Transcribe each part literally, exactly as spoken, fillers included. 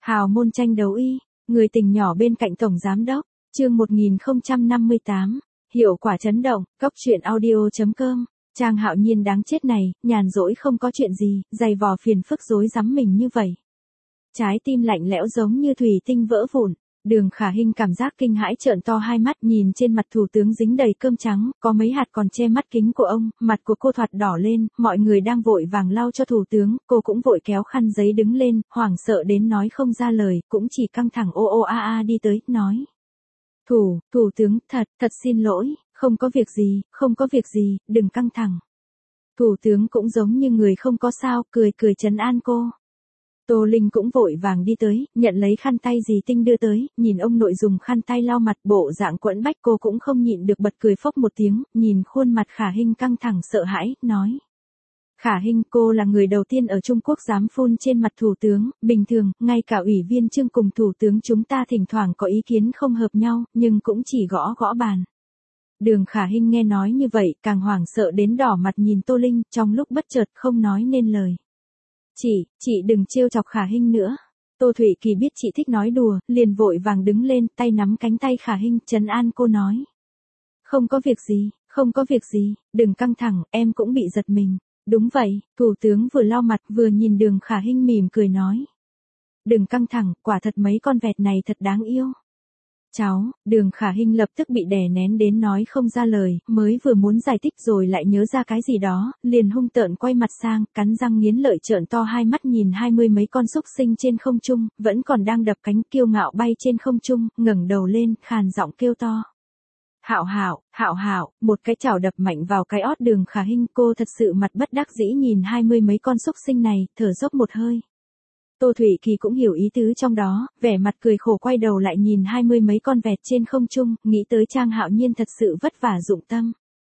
Hào môn tranh đấu y, người tình nhỏ bên cạnh tổng giám đốc, chương một nghìn không trăm năm mươi tám, hiệu quả chấn động, cóc truyện audio chấm com. Trang Hạo Nhiên đáng chết này, nhàn rỗi không có chuyện gì, dày vò phiền phức rối rắm mình như vậy. Trái tim lạnh lẽo giống như thủy tinh vỡ vụn. Đường Khả Hinh cảm giác kinh hãi trợn to hai mắt nhìn trên mặt thủ tướng dính đầy cơm trắng, có mấy hạt còn che mắt kính của ông, mặt của cô thoạt đỏ lên, mọi người đang vội vàng lau cho thủ tướng, cô cũng vội kéo khăn giấy đứng lên, hoảng sợ đến nói không ra lời, cũng chỉ căng thẳng ô ô a a đi tới, nói. Thủ, thủ tướng, thật, thật xin lỗi, không có việc gì, không có việc gì, đừng căng thẳng. Thủ tướng cũng giống như người không có sao, cười cười trấn an cô. Tô Linh cũng vội vàng đi tới, nhận lấy khăn tay dì Tinh đưa tới, nhìn ông nội dùng khăn tay lau mặt bộ dạng quẫn bách cô cũng không nhịn được bật cười phốc một tiếng, nhìn khuôn mặt Khả Hinh căng thẳng sợ hãi, nói. Khả Hinh, cô là người đầu tiên ở Trung Quốc dám phun trên mặt thủ tướng, bình thường, ngay cả ủy viên Trương cùng thủ tướng chúng ta thỉnh thoảng có ý kiến không hợp nhau, nhưng cũng chỉ gõ gõ bàn. Đường Khả Hinh nghe nói như vậy, càng hoảng sợ đến đỏ mặt nhìn Tô Linh, trong lúc bất chợt không nói nên lời. Chị, chị đừng trêu chọc Khả Hinh nữa. Tô Thụy Kỳ biết chị thích nói đùa, liền vội vàng đứng lên, tay nắm cánh tay Khả Hinh, trấn an cô nói. Không có việc gì, không có việc gì, đừng căng thẳng, em cũng bị giật mình. Đúng vậy, thủ tướng vừa lau mặt vừa nhìn đường Khả Hinh mỉm cười nói. Đừng căng thẳng, quả thật mấy con vẹt này thật đáng yêu. Cháu, đường Khả Hinh lập tức bị đè nén đến nói không ra lời, mới vừa muốn giải thích rồi lại nhớ ra cái gì đó, liền hung tợn quay mặt sang, cắn răng nghiến lợi trợn to hai mắt nhìn hai mươi mấy con súc sinh trên không trung, vẫn còn đang đập cánh kiêu ngạo bay trên không trung, ngẩng đầu lên, khàn giọng kêu to. Hạo Hạo, Hạo Hạo, một cái chảo đập mạnh vào cái ót đường Khả Hinh, cô thật sự mặt bất đắc dĩ nhìn hai mươi mấy con súc sinh này, thở dốc một hơi. Tô Thụy Kỳ cũng hiểu ý tứ trong đó, vẻ mặt cười khổ quay đầu lại nhìn hai mươi mấy con vẹt trên không trung, nghĩ tới Trang Hạo Nhiên thật sự vất vả dụng tâm.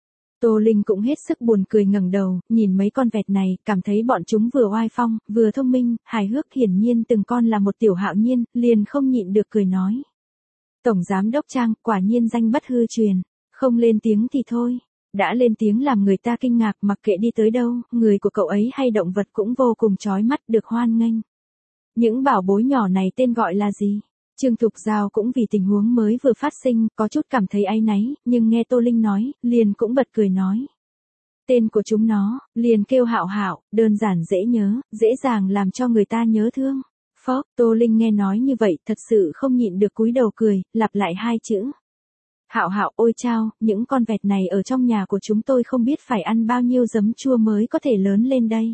Tô Linh cũng hết sức buồn cười ngẩng đầu, nhìn mấy con vẹt này, cảm thấy bọn chúng vừa oai phong, vừa thông minh, hài hước, hiển nhiên từng con là một tiểu Hạo Nhiên, liền không nhịn được cười nói. Tổng giám đốc Trang, quả nhiên danh bất hư truyền, không lên tiếng thì thôi. Đã lên tiếng làm người ta kinh ngạc, mặc kệ đi tới đâu, người của cậu ấy hay động vật cũng vô cùng chói mắt, được hoan nghênh. Những bảo bối nhỏ này tên gọi là gì? Trương Thục Giao cũng vì tình huống mới vừa phát sinh, có chút cảm thấy áy náy, nhưng nghe Tô Linh nói, liền cũng bật cười nói. Tên của chúng nó, liền kêu Hạo Hạo, đơn giản dễ nhớ, dễ dàng làm cho người ta nhớ thương. Phó, Tô Linh nghe nói như vậy, thật sự không nhịn được cúi đầu cười, lặp lại hai chữ. Hạo Hạo, ôi chao, những con vẹt này ở trong nhà của chúng tôi không biết phải ăn bao nhiêu giấm chua mới có thể lớn lên đây.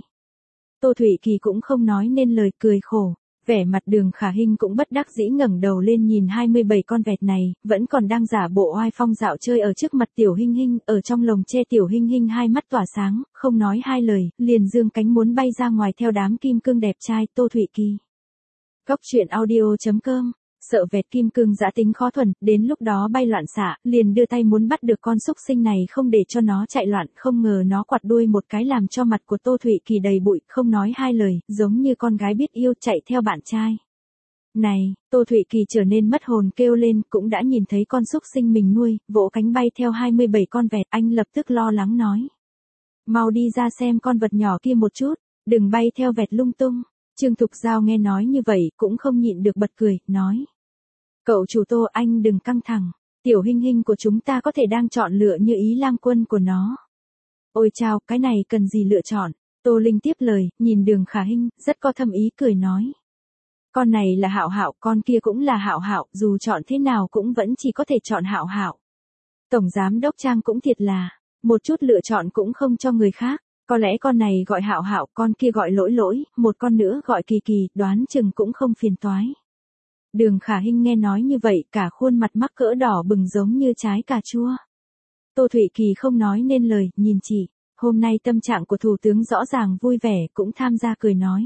Tô Thụy Kỳ cũng không nói nên lời, cười khổ. Vẻ mặt đường Khả Hinh cũng bất đắc dĩ ngẩng đầu lên nhìn hai mươi bảy con vẹt này, vẫn còn đang giả bộ oai phong dạo chơi ở trước mặt tiểu Hinh Hinh, ở trong lồng che tiểu Hinh Hinh hai mắt tỏa sáng, không nói hai lời, liền dương cánh muốn bay ra ngoài theo đám kim cương đẹp trai. Tô Thụy Kỳ. Cóc truyện audio chấm com. Sợ vẹt kim cương dã tính khó thuần, đến lúc đó bay loạn xạ, liền đưa tay muốn bắt được con súc sinh này không để cho nó chạy loạn, không ngờ nó quạt đuôi một cái làm cho mặt của Tô Thụy Kỳ đầy bụi, không nói hai lời, giống như con gái biết yêu chạy theo bạn trai. Này, Tô Thụy Kỳ trở nên mất hồn kêu lên, cũng đã nhìn thấy con súc sinh mình nuôi, vỗ cánh bay theo hai mươi bảy con vẹt, anh lập tức lo lắng nói. Mau đi ra xem con vật nhỏ kia một chút, đừng bay theo vẹt lung tung. Trương Thục Giao nghe nói như vậy, cũng không nhịn được bật cười, nói. Cậu chủ Tô, anh đừng căng thẳng, tiểu Hinh Hinh của chúng ta có thể đang chọn lựa như ý lang quân của nó. Ôi chao, cái này cần gì lựa chọn? Tô Linh tiếp lời, nhìn đường Khả Hinh, rất có thâm ý cười nói. Con này là Hạo Hạo, con kia cũng là Hạo Hạo, dù chọn thế nào cũng vẫn chỉ có thể chọn Hạo Hạo. Tổng giám đốc Trang cũng thiệt là, một chút lựa chọn cũng không cho người khác. Có lẽ con này gọi Hạo Hạo, con kia gọi Lỗi Lỗi, một con nữa gọi Kỳ Kỳ, đoán chừng cũng không phiền toái. Đường Khả Hinh nghe nói như vậy, cả khuôn mặt mắc cỡ đỏ bừng giống như trái cà chua. Tô Thụy Kỳ không nói nên lời, nhìn chị, hôm nay tâm trạng của thủ tướng rõ ràng vui vẻ, cũng tham gia cười nói.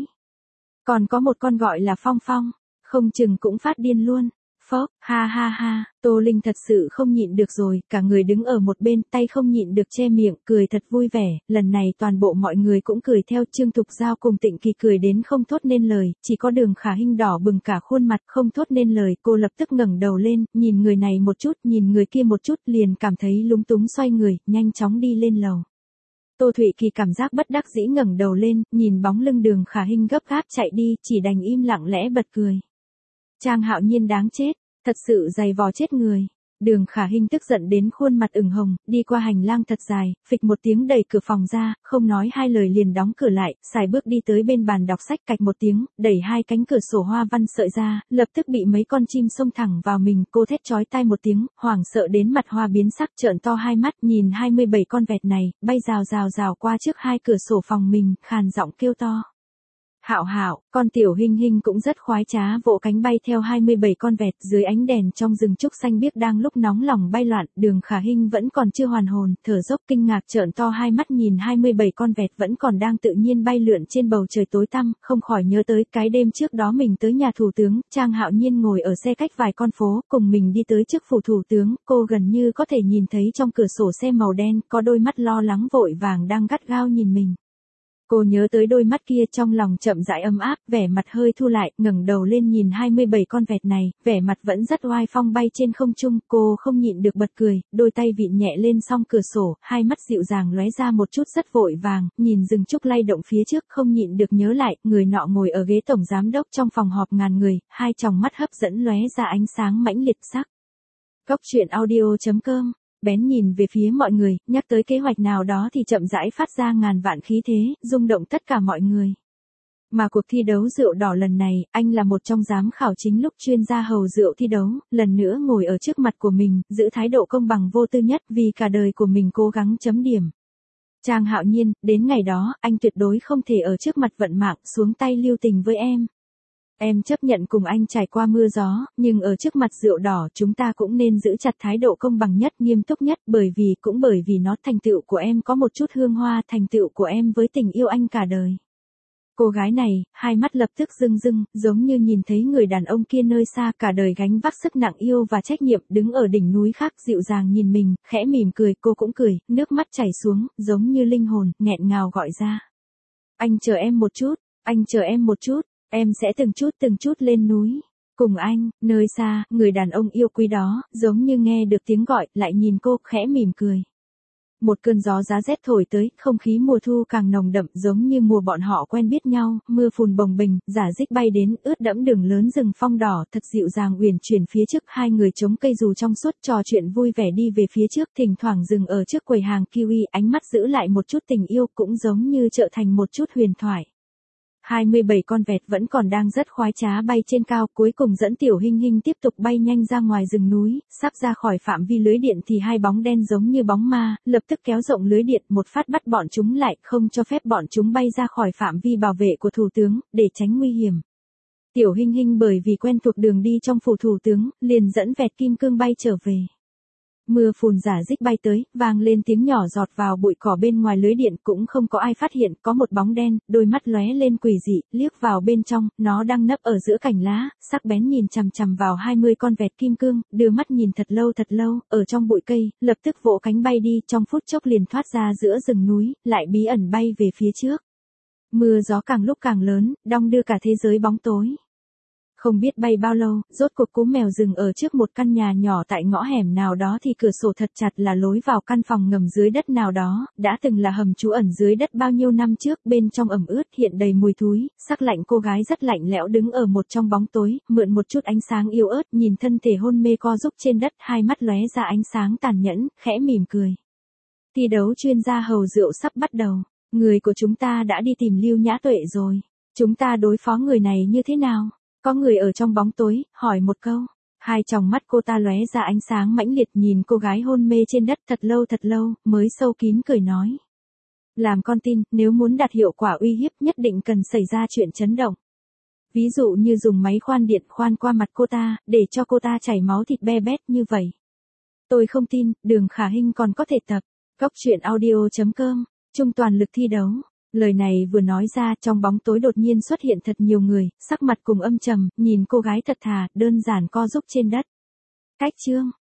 Còn có một con gọi là Phong Phong, không chừng cũng phát điên luôn. Phốc, ha ha ha, Tô Linh thật sự không nhịn được rồi, cả người đứng ở một bên, tay không nhịn được che miệng, cười thật vui vẻ, lần này toàn bộ mọi người cũng cười theo. Trương Thục Giao cùng Tịnh Kỳ cười đến không thốt nên lời, chỉ có đường Khả Hinh đỏ bừng cả khuôn mặt, không thốt nên lời, cô lập tức ngẩng đầu lên, nhìn người này một chút, nhìn người kia một chút, liền cảm thấy lúng túng xoay người, nhanh chóng đi lên lầu. Tô Thụy Kỳ cảm giác bất đắc dĩ ngẩng đầu lên, nhìn bóng lưng đường Khả Hinh gấp gáp chạy đi, chỉ đành im lặng lẽ bật cười. Trang Hạo Nhiên đáng chết, thật sự dày vò chết người. Đường Khả Hinh tức giận đến khuôn mặt ửng hồng, đi qua hành lang thật dài, phịch một tiếng đẩy cửa phòng ra, không nói hai lời liền đóng cửa lại, xài bước đi tới bên bàn đọc sách, cạch một tiếng, đẩy hai cánh cửa sổ hoa văn sợi ra, lập tức bị mấy con chim xông thẳng vào mình, cô thét chói tai một tiếng, hoảng sợ đến mặt hoa biến sắc, trợn to hai mắt, nhìn hai mươi bảy con vẹt này, bay rào rào rào qua trước hai cửa sổ phòng mình, khàn giọng kêu to. Hạo Hạo, con tiểu Hinh Hinh cũng rất khoái trá vỗ cánh bay theo hai mươi bảy con vẹt dưới ánh đèn trong rừng trúc xanh biếc đang lúc nóng lòng bay loạn, Đường Khả Hinh vẫn còn chưa hoàn hồn, thở dốc kinh ngạc trợn to hai mắt nhìn hai mươi bảy con vẹt vẫn còn đang tự nhiên bay lượn trên bầu trời tối tăm, không khỏi nhớ tới cái đêm trước đó mình tới nhà thủ tướng, Trang Hạo Nhiên ngồi ở xe cách vài con phố, cùng mình đi tới trước phủ thủ tướng, cô gần như có thể nhìn thấy trong cửa sổ xe màu đen, có đôi mắt lo lắng vội vàng đang gắt gao nhìn mình. Cô nhớ tới đôi mắt kia trong lòng chậm rãi ấm áp, vẻ mặt hơi thu lại, ngẩng đầu lên nhìn hai mươi bảy con vẹt này, vẻ mặt vẫn rất oai phong bay trên không trung, cô không nhịn được bật cười, đôi tay vịn nhẹ lên song cửa sổ, hai mắt dịu dàng lóe ra một chút rất vội vàng, nhìn rừng trúc lay động phía trước không nhịn được nhớ lại, người nọ ngồi ở ghế tổng giám đốc trong phòng họp ngàn người, hai tròng mắt hấp dẫn lóe ra ánh sáng mãnh liệt sắc. Cốc truyện audio chấm com Bén nhìn về phía mọi người, nhắc tới kế hoạch nào đó thì chậm rãi phát ra ngàn vạn khí thế, rung động tất cả mọi người. Mà cuộc thi đấu rượu đỏ lần này, anh là một trong giám khảo chính lúc chuyên gia hầu rượu thi đấu, lần nữa ngồi ở trước mặt của mình, giữ thái độ công bằng vô tư nhất vì cả đời của mình cố gắng chấm điểm. Trang Hạo Nhiên, đến ngày đó, anh tuyệt đối không thể ở trước mặt vận mạng xuống tay lưu tình với em. Em chấp nhận cùng anh trải qua mưa gió, nhưng ở trước mặt rượu đỏ chúng ta cũng nên giữ chặt thái độ công bằng nhất, nghiêm túc nhất, bởi vì cũng bởi vì nó thành tựu của em có một chút hương hoa, thành tựu của em với tình yêu anh cả đời. Cô gái này, hai mắt lập tức rưng rưng, giống như nhìn thấy người đàn ông kia nơi xa cả đời gánh vác sức nặng yêu và trách nhiệm, đứng ở đỉnh núi khác dịu dàng nhìn mình, khẽ mỉm cười, cô cũng cười, nước mắt chảy xuống, giống như linh hồn, nghẹn ngào gọi ra. Anh chờ em một chút, anh chờ em một chút. Em sẽ từng chút từng chút lên núi. Cùng anh, nơi xa, người đàn ông yêu quý đó, giống như nghe được tiếng gọi, lại nhìn cô, khẽ mỉm cười. Một cơn gió giá rét thổi tới, không khí mùa thu càng nồng đậm giống như mùa bọn họ quen biết nhau, mưa phùn bồng bềnh, rả rích bay đến, ướt đẫm đường lớn rừng phong đỏ, thật dịu dàng uyển chuyển phía trước, hai người chống cây dù trong suốt trò chuyện vui vẻ đi về phía trước, thỉnh thoảng dừng ở trước quầy hàng kiwi, ánh mắt giữ lại một chút tình yêu, cũng giống như trở thành một chút huyền thoại. hai mươi bảy con vẹt vẫn còn đang rất khoái trá bay trên cao, cuối cùng dẫn tiểu Hinh Hinh tiếp tục bay nhanh ra ngoài rừng núi, sắp ra khỏi phạm vi lưới điện thì hai bóng đen giống như bóng ma, lập tức kéo rộng lưới điện, một phát bắt bọn chúng lại, không cho phép bọn chúng bay ra khỏi phạm vi bảo vệ của thủ tướng, để tránh nguy hiểm. Tiểu Hinh Hinh bởi vì quen thuộc đường đi trong phủ thủ tướng, liền dẫn vẹt kim cương bay trở về. Mưa phùn rả rích bay tới, vang lên tiếng nhỏ giọt vào bụi cỏ bên ngoài lưới điện, cũng không có ai phát hiện, có một bóng đen, đôi mắt lóe lên quỷ dị, liếc vào bên trong, nó đang nấp ở giữa cành lá, sắc bén nhìn chằm chằm vào hai mươi con vẹt kim cương, đưa mắt nhìn thật lâu thật lâu, ở trong bụi cây, lập tức vỗ cánh bay đi, trong phút chốc liền thoát ra giữa rừng núi, lại bí ẩn bay về phía trước. Mưa gió càng lúc càng lớn, đong đưa cả thế giới bóng tối. Không biết bay bao lâu, rốt cuộc cú mèo dừng ở trước một căn nhà nhỏ tại ngõ hẻm nào đó thì cửa sổ thật chặt là lối vào căn phòng ngầm dưới đất nào đó, đã từng là hầm trú ẩn dưới đất bao nhiêu năm trước, bên trong ẩm ướt hiện đầy mùi thúi, sắc lạnh cô gái rất lạnh lẽo đứng ở một trong bóng tối, mượn một chút ánh sáng yếu ớt, nhìn thân thể hôn mê co rúc trên đất, hai mắt lóe ra ánh sáng tàn nhẫn, khẽ mỉm cười. Thi đấu chuyên gia hầu rượu sắp bắt đầu, người của chúng ta đã đi tìm Lưu Nhã Tuệ rồi, chúng ta đối phó người này như thế nào? Có người ở trong bóng tối, hỏi một câu. Hai tròng mắt cô ta lóe ra ánh sáng mãnh liệt nhìn cô gái hôn mê trên đất thật lâu thật lâu, mới sâu kín cười nói. Làm con tin, nếu muốn đạt hiệu quả uy hiếp nhất định cần xảy ra chuyện chấn động. Ví dụ như dùng máy khoan điện khoan qua mặt cô ta, để cho cô ta chảy máu thịt be bét như vậy. Tôi không tin, Đường Khả Hinh còn có thể tập. Cốc truyện audio chấm com, chung toàn lực thi đấu. Lời này vừa nói ra, trong bóng tối đột nhiên xuất hiện thật nhiều người, sắc mặt cùng âm trầm, nhìn cô gái thật thà, đơn giản co rúc trên đất. Cách chương